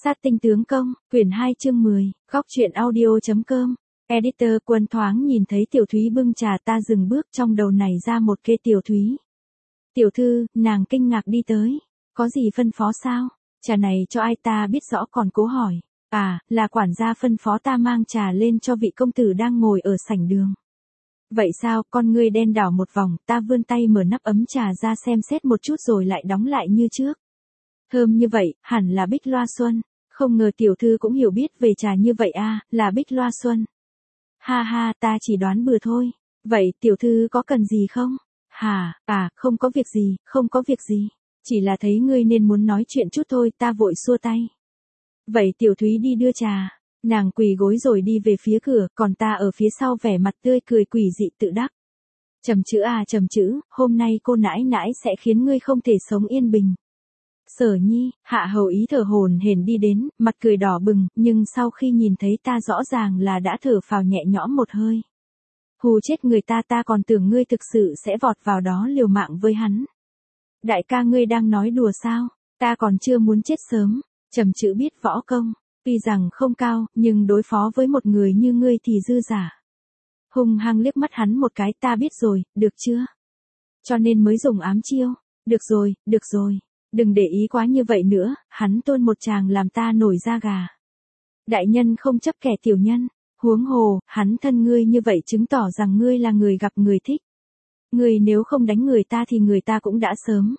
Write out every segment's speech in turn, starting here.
Sát tinh tướng công, quyển 2 chương 10, góc truyện audio.com. Editor Quân thoáng nhìn thấy Tiểu Thúy bưng trà ta dừng bước trong đầu này ra một kê Tiểu Thúy. Tiểu thư, nàng kinh ngạc đi tới. Có gì phân phó sao? Trà này cho ai ta biết rõ còn cố hỏi. À, là quản gia phân phó ta mang trà lên cho vị công tử đang ngồi ở sảnh đường. Vậy sao, con ngươi đen đảo một vòng, ta vươn tay mở nắp ấm trà ra xem xét một chút rồi lại đóng lại như trước. Thơm như vậy, hẳn là Bích Loa Xuân. Không ngờ tiểu thư cũng hiểu biết về trà như vậy à, là Bích Loa Xuân. Ha ha, ta chỉ đoán bừa thôi. Vậy tiểu thư có cần gì không? Hả, không có việc gì, không có việc gì. Chỉ là thấy ngươi nên muốn nói chuyện chút thôi, ta vội xua tay. Vậy tiểu Thúy đi đưa trà. Nàng quỳ gối rồi đi về phía cửa, còn ta ở phía sau vẻ mặt tươi cười quỷ dị tự đắc. Trầm chữ, hôm nay cô nãi nãi sẽ khiến ngươi không thể sống yên bình. Sở Nhi, Hạ Hầu Ý thở hổn hển đi đến, mặt cười đỏ bừng, nhưng sau khi nhìn thấy ta rõ ràng là đã thở phào nhẹ nhõm một hơi. Hù chết người ta, ta còn tưởng ngươi thực sự sẽ vọt vào đó liều mạng với hắn. Đại ca ngươi đang nói đùa sao? Ta còn chưa muốn chết sớm. Trầm chữ biết võ công, tuy rằng không cao, nhưng đối phó với một người như ngươi thì dư giả. Hung hăng liếc mắt hắn một cái, ta biết rồi, được chưa? Cho nên mới dùng ám chiêu. Được rồi. Đừng để ý quá như vậy nữa, hắn tôn một chàng làm ta nổi da gà. Đại nhân không chấp kẻ tiểu nhân, huống hồ, hắn thân ngươi như vậy chứng tỏ rằng ngươi là người gặp người thích. Ngươi nếu không đánh người ta thì người ta cũng đã sớm.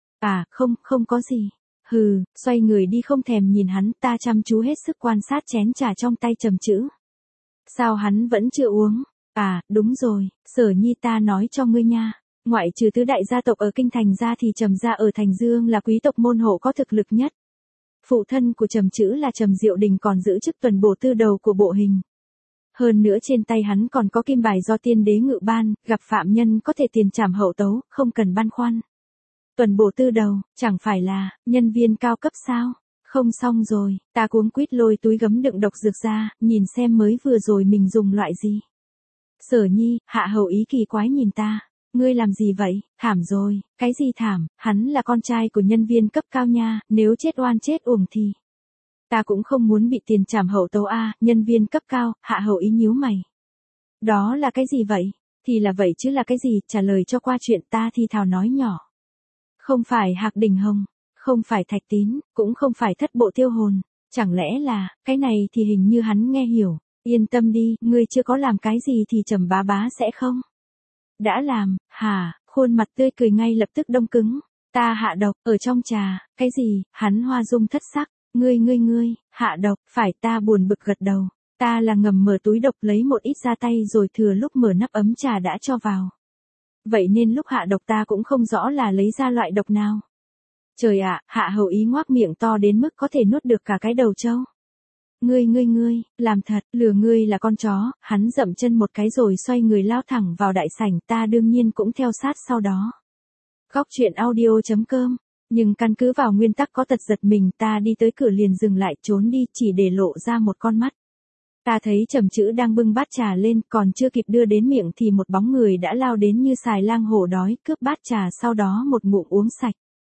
Không có gì. Hừ, xoay người đi không thèm nhìn hắn, ta chăm chú hết sức quan sát chén trà trong tay Trầm chữ. Sao hắn vẫn chưa uống? Đúng rồi, Sở Nhi ta nói cho ngươi nha. Ngoại trừ tứ đại gia tộc ở Kinh Thành ra thì Trầm gia ở Thành Dương là quý tộc môn hộ có thực lực nhất. Phụ thân của Trầm chữ là Trầm Diệu Đình còn giữ chức tuần bổ tư đầu của bộ hình. Hơn nữa trên tay hắn còn có kim bài do tiên đế ngự ban, gặp phạm nhân có thể tiền trảm hậu tấu, không cần băn khoăn. Tuần bổ tư đầu, chẳng phải là nhân viên cao cấp sao? Không xong rồi, ta cuống quýt lôi túi gấm đựng độc dược ra, nhìn xem mới vừa rồi mình dùng loại gì. Sở Nhi, Hạ Hầu Ý kỳ quái nhìn ta. Ngươi làm gì vậy? Thảm rồi. Cái gì thảm? Hắn là con trai của nhân viên cấp cao nha, nếu chết oan chết uổng thì. Ta cũng không muốn bị tiền trảm hậu tấu nhân viên cấp cao. Hạ Hầu Ý nhíu mày. Đó là cái gì vậy? Thì là vậy chứ là cái gì? Trả lời cho qua chuyện ta thì thào nói nhỏ. Không phải Hạc Đình Hồng, không phải Thạch Tín, cũng không phải Thất Bộ Tiêu Hồn. Chẳng lẽ là, cái này thì hình như hắn nghe hiểu. Yên tâm đi, ngươi chưa có làm cái gì thì Trầm bá bá sẽ không. Đã làm, hả? Khuôn mặt tươi cười ngay lập tức đông cứng. Ta hạ độc, ở trong trà, cái gì? Hắn hoa dung thất sắc. Ngươi, hạ độc, phải, ta buồn bực gật đầu. Ta là ngầm mở túi độc lấy một ít ra tay rồi thừa lúc mở nắp ấm trà đã cho vào. Vậy nên lúc hạ độc ta cũng không rõ là lấy ra loại độc nào. Trời ạ, Hạ Hầu Ý ngoác miệng to đến mức có thể nuốt được cả cái đầu trâu. Ngươi, làm thật, lừa ngươi là con chó. Hắn dậm chân một cái rồi xoay người lao thẳng vào đại sảnh, ta đương nhiên cũng theo sát sau đó. Góc truyện audio.com. Nhưng căn cứ vào nguyên tắc có tật giật mình, ta đi tới cửa liền dừng lại trốn đi chỉ để lộ ra một con mắt. Ta thấy Trầm chữ đang bưng bát trà lên, còn chưa kịp đưa đến miệng thì một bóng người đã lao đến như xài lang hổ đói, cướp bát trà sau đó một ngụm uống sạch.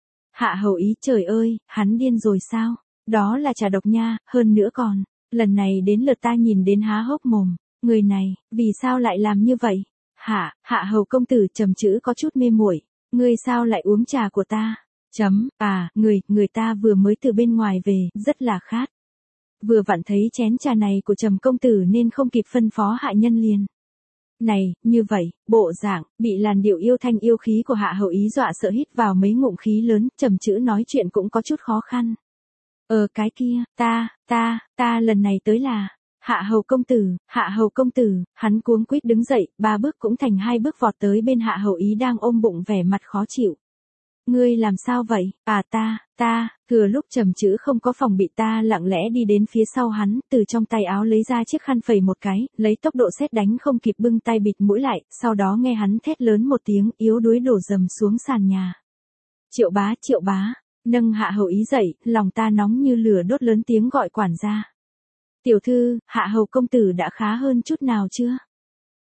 Hạ Hầu Ý, trời ơi, hắn điên rồi sao? Đó là trà độc nha, hơn nữa còn, lần này đến lượt ta nhìn đến há hốc mồm. Người này, vì sao lại làm như vậy? Hạ Hầu công tử, Trầm chữ có chút mê muội. Ngươi sao lại uống trà của ta? Người ta vừa mới từ bên ngoài về, rất là khát. Vừa vặn thấy chén trà này của Trầm công tử nên không kịp phân phó hạ nhân liền. Này, như vậy, bộ dạng, bị làn điệu yêu thanh yêu khí của Hạ Hầu Ý dọa sợ hít vào mấy ngụm khí lớn, Trầm chữ nói chuyện cũng có chút khó khăn. Cái kia, ta lần này tới là, Hạ Hầu công tử, hắn cuống quýt đứng dậy, 3 bước cũng thành 2 bước vọt tới bên Hạ Hầu Ý đang ôm bụng vẻ mặt khó chịu. Ngươi làm sao vậy? Thừa lúc Trầm chữ không có phòng bị ta lặng lẽ đi đến phía sau hắn, từ trong tay áo lấy ra chiếc khăn phẩy một cái, lấy tốc độ sét đánh không kịp bưng tay bịt mũi lại, sau đó nghe hắn thét lớn một tiếng, yếu đuối đổ dầm xuống sàn nhà. Triệu bá, nâng Hạ Hầu Ý dậy, lòng ta nóng như lửa đốt lớn tiếng gọi quản gia. Tiểu thư, Hạ Hầu công tử đã khá hơn chút nào chưa?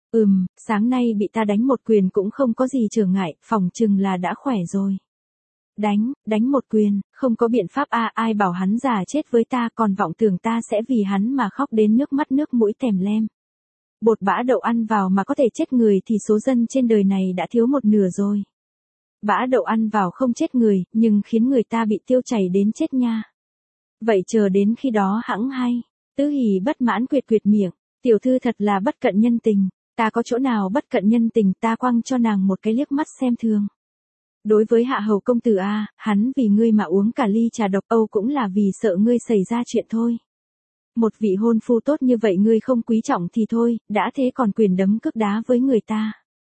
Sáng nay bị ta đánh một quyền cũng không có gì trở ngại, phỏng chừng là đã khỏe rồi. đánh một quyền, không có biện pháp ai bảo hắn già chết với ta còn vọng tưởng ta sẽ vì hắn mà khóc đến nước mắt nước mũi tèm lem. Bột bã đậu ăn vào mà có thể chết người thì số dân trên đời này đã thiếu một nửa rồi. Bã đậu ăn vào không chết người, nhưng khiến người ta bị tiêu chảy đến chết nha. Vậy chờ đến khi đó hẵng hay. Tứ Hỷ bất mãn quyệt miệng, tiểu thư thật là bất cận nhân tình, ta có chỗ nào bất cận nhân tình, ta quăng cho nàng một cái liếc mắt xem thường. Đối với Hạ Hầu công tử hắn vì ngươi mà uống cả ly trà độc Âu cũng là vì sợ ngươi xảy ra chuyện thôi. Một vị hôn phu tốt như vậy ngươi không quý trọng thì thôi, đã thế còn quyền đấm cước đá với người ta.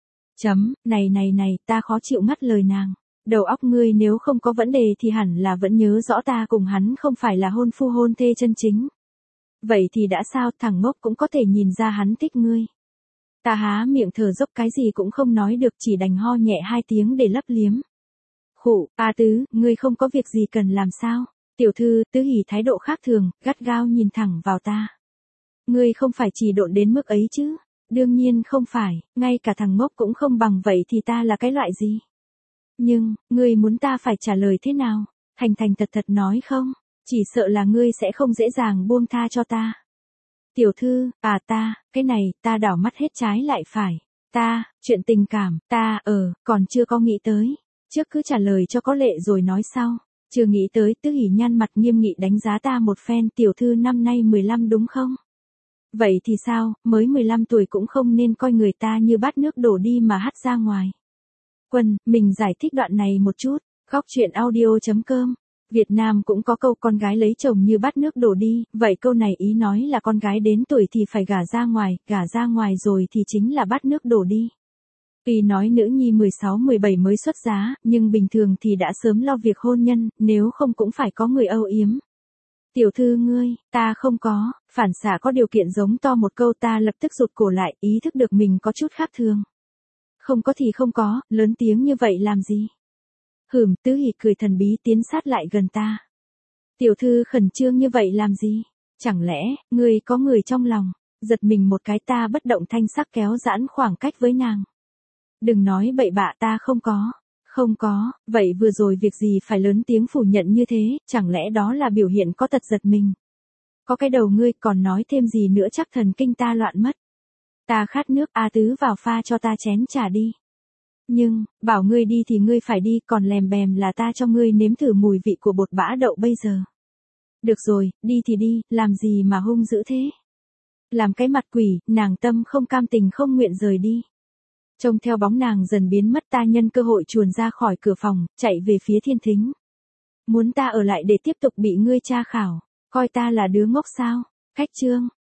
Này, ta khó chịu ngắt lời nàng. Đầu óc ngươi nếu không có vấn đề thì hẳn là vẫn nhớ rõ ta cùng hắn không phải là hôn phu hôn thê chân chính. Vậy thì đã sao, thằng ngốc cũng có thể nhìn ra hắn thích ngươi. Ta há miệng thở dốc cái gì cũng không nói được, chỉ đành ho nhẹ 2 tiếng để lấp liếm. Khụ, Tứ, ngươi không có việc gì cần làm sao? Tiểu thư, Tứ Hỷ thái độ khác thường, gắt gao nhìn thẳng vào ta. Ngươi không phải chỉ độn đến mức ấy chứ? Đương nhiên không phải, ngay cả thằng ngốc cũng không bằng vậy thì ta là cái loại gì? Nhưng, ngươi muốn ta phải trả lời thế nào? Thành thật nói không? Chỉ sợ là ngươi sẽ không dễ dàng buông tha cho ta. Tiểu thư, cái này, ta đảo mắt hết trái lại phải. Chuyện tình cảm, còn chưa có nghĩ tới. Trước cứ trả lời cho có lệ rồi nói sau. Chưa nghĩ tới. Tứ Hỷ nhăn mặt nghiêm nghị đánh giá ta một phen. Tiểu thư năm nay 15 đúng không? Vậy thì sao, mới 15 tuổi cũng không nên coi người ta như bát nước đổ đi mà hắt ra ngoài. Quân, mình giải thích đoạn này một chút. Góc truyện audio.com. Việt Nam cũng có câu con gái lấy chồng như bát nước đổ đi, vậy câu này ý nói là con gái đến tuổi thì phải gả ra ngoài rồi thì chính là bát nước đổ đi. Tuy nói nữ nhi 16-17 mới xuất giá, nhưng bình thường thì đã sớm lo việc hôn nhân, nếu không cũng phải có người âu yếm. Tiểu thư ngươi, ta không có, phản xạ có điều kiện giống to một câu, ta lập tức rụt cổ lại, ý thức được mình có chút khác thường. Không có thì không có, lớn tiếng như vậy làm gì? Tứ Hỷ cười thần bí tiến sát lại gần ta. Tiểu thư khẩn trương như vậy làm gì? Chẳng lẽ, ngươi có người trong lòng? Giật mình một cái, ta bất động thanh sắc kéo giãn khoảng cách với nàng. Đừng nói bậy bạ, ta không có. Không có, vậy vừa rồi việc gì phải lớn tiếng phủ nhận như thế, chẳng lẽ đó là biểu hiện có tật giật mình? Có cái đầu ngươi còn nói thêm gì nữa chắc thần kinh ta loạn mất. Ta khát nước, Tứ vào pha cho ta chén trà đi. Nhưng, bảo ngươi đi thì ngươi phải đi, còn lèm bèm là ta cho ngươi nếm thử mùi vị của bột bã đậu bây giờ. Được rồi, đi thì đi, làm gì mà hung dữ thế? Làm cái mặt quỷ, nàng tâm không cam tình không nguyện rời đi. Trông theo bóng nàng dần biến mất, ta nhân cơ hội chuồn ra khỏi cửa phòng, chạy về phía thiên thính. Muốn ta ở lại để tiếp tục bị ngươi tra khảo, coi ta là đứa ngốc sao? Khách chương.